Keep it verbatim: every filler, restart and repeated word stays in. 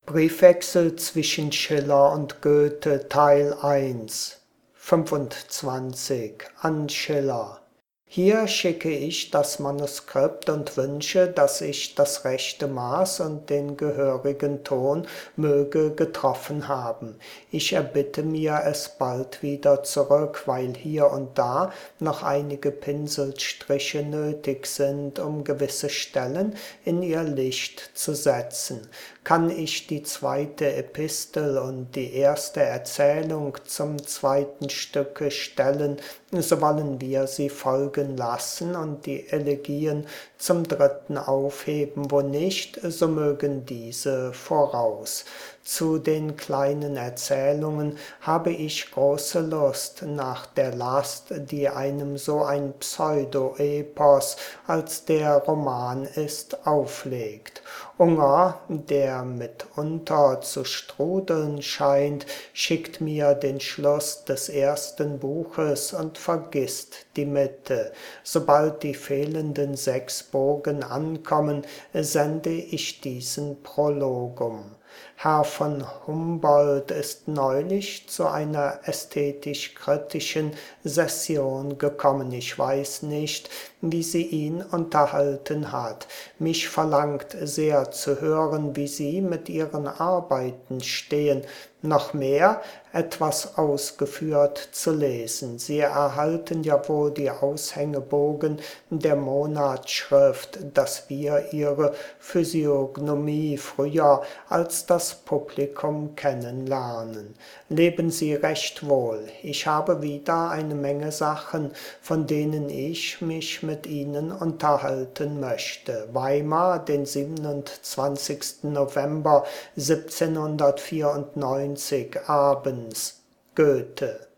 Briefwechsel zwischen Schiller und Goethe Teil eins fünfundzwanzig an Schiller. Hier schicke ich das Manuskript und wünsche, dass ich das rechte Maß und den gehörigen Ton möge getroffen haben. Ich erbitte mir es bald wieder zurück, weil hier und da noch einige Pinselstriche nötig sind, um gewisse Stellen in ihr Licht zu setzen. Kann ich die zweite Epistel und die erste Erzählung zum zweiten Stücke stellen, so wollen wir sie folgen lassen und die Elegien zum dritten aufheben, wo nicht, so mögen diese voraus. Zu den kleinen Erzählungen habe ich große Lust, nach der Last, die einem so ein Pseudo-Epos als der Roman ist, auflegt. Unger, der mitunter zu strudeln scheint, schickt mir den Schluss des ersten Buches und vergisst die Mitte. Sobald die fehlenden sechs Bogen ankommen, sende ich diesen Prologum. Herr von Humboldt ist neulich zu einer ästhetisch-kritischen Session gekommen. Ich weiß nicht, wie sie ihn unterhalten hat. Mich verlangt sehr zu hören, wie Sie mit Ihren Arbeiten stehen. Noch mehr, etwas ausgeführt zu lesen. Sie erhalten ja wohl die Aushängebogen der Monatsschrift, dass wir Ihre Physiognomie früher als das Publikum kennenlernen. Leben Sie recht wohl. Ich habe wieder eine Menge Sachen, von denen ich mich mit Ihnen unterhalten möchte. Weimar, den siebenundzwanzigsten November siebzehnhundertvierundneunzig abends. Goethe.